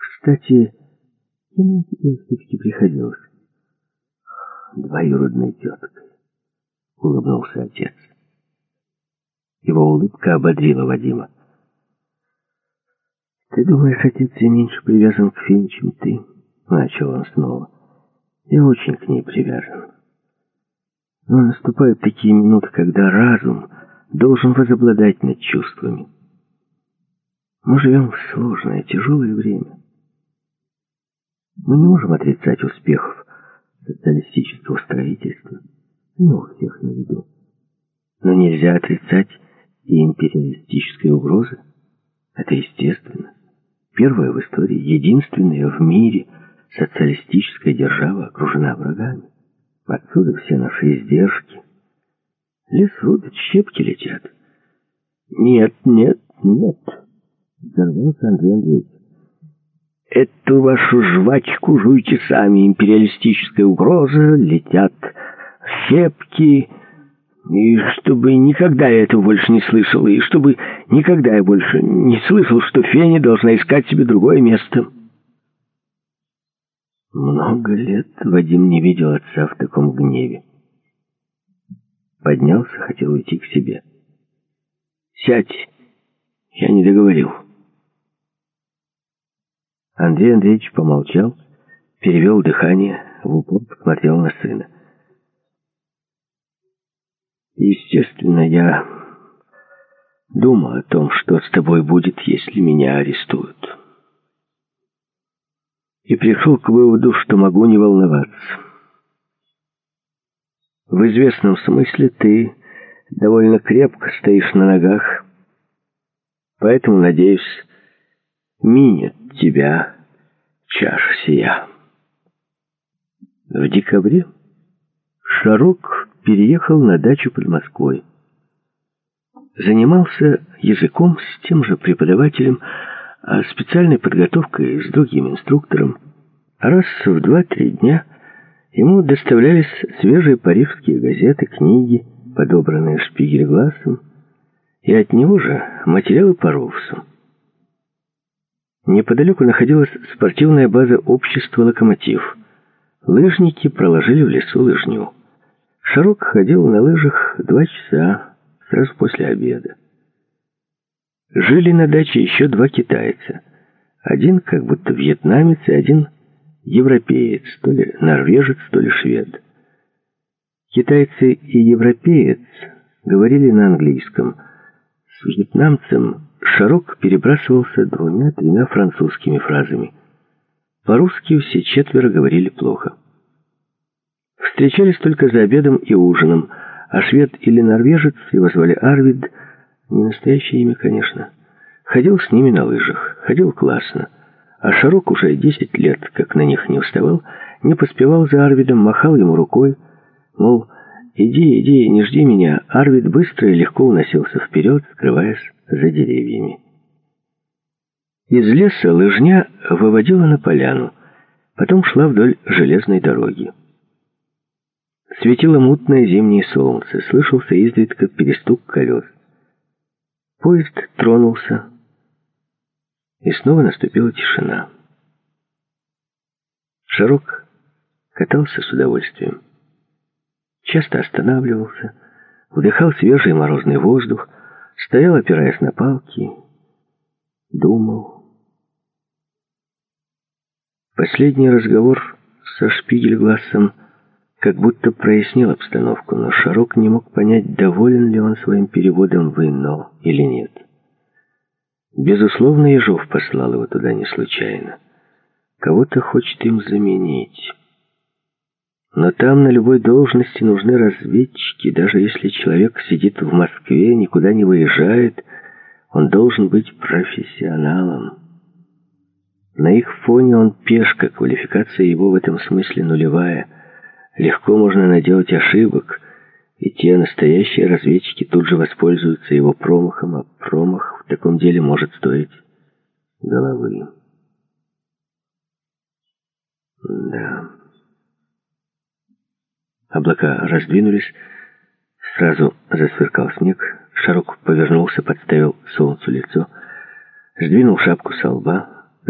Кстати, кем тебе все-таки приходилось? Двоюродной теткой, улыбнулся отец. Его улыбка ободрила Вадима. «Ты думаешь, отец, я меньше привязан к Фине, чем ты?» Начал он снова. «Я очень к ней привязан. Но наступают такие минуты, когда разум должен возобладать над чувствами. Мы живем в сложное, тяжелое время. Мы не можем отрицать успехов социалистического строительства. Они у всех на виду. Но нельзя отрицать и империалистической угрозы. Это естественно. Первая в истории, единственная в мире социалистическая держава окружена врагами. Отсюда все наши издержки. Лес рубят, щепки летят. Нет, взорвался Андрей Андреевич. Эту вашу жвачку жуйте сами. Империалистическая угроза, летят щепки. И чтобы никогда я этого больше не слышал, и чтобы никогда я больше не слышал, что Феня должна искать себе другое место. Много лет Вадим не видел отца в таком гневе. Поднялся, хотел уйти к себе. «Сядь, я не договорил». Андрей Андреевич помолчал, перевел дыхание, в упор посмотрел на сына. «Естественно, я думал о том, что с тобой будет, если меня арестуют. И пришел к выводу, что могу не волноваться. В известном смысле ты довольно крепко стоишь на ногах, поэтому, надеюсь, минет тебя чаша сия». В декабре Шарок переехал на дачу под Москвой. Занимался языком с тем же преподавателем, а специальной подготовкой с другим инструктором. Раз в 2-3 дня ему доставлялись свежие парижские газеты, книги, подобранные Шпигель-Глассом, и от него же материалы по Роусу. Неподалеку находилась спортивная база общества «Локомотив». Лыжники проложили в лесу лыжню. Шарок ходил на лыжах 2 часа, сразу после обеда. Жили на даче еще 2 китайца. Один как будто вьетнамец и один европеец, то ли норвежец, то ли швед. Китайцы и европеец говорили на английском. С вьетнамцем Шарок перебрасывался 2-3 французскими фразами. По-русски все 4 говорили плохо. Встречались только за обедом и ужином, а швед или норвежец, его звали Арвид, не настоящее имя, конечно, ходил с ними на лыжах, ходил классно, а Шарок уже 10 лет, как на них не вставал, не поспевал за Арвидом, махал ему рукой, мол, иди, не жди меня. Арвид быстро и легко уносился вперед, скрываясь за деревьями. Из леса лыжня выводила на поляну, потом шла вдоль железной дороги. Светило мутное зимнее солнце, слышался изредка перестук колес. Поезд тронулся, и снова наступила тишина. Шарок катался с удовольствием. Часто останавливался, вдыхал свежий морозный воздух, стоял, опираясь на палки, думал. Последний разговор со Шпигель-Глассом как будто прояснил обстановку, но Шарок не мог понять, доволен ли он своим переводом в Инно или нет. Безусловно, Ежов послал его туда не случайно. Кого-то хочет им заменить. Но там на любой должности нужны разведчики. Даже если человек сидит в Москве, никуда не выезжает, он должен быть профессионалом. На их фоне он пешка, квалификация его в этом смысле нулевая. Легко можно наделать ошибок, и те настоящие разведчики тут же воспользуются его промахом, а промах в таком деле может стоить головы. Да. Облака раздвинулись, сразу засверкал снег. Шарок повернулся, подставил солнцу лицо, сдвинул шапку со лба,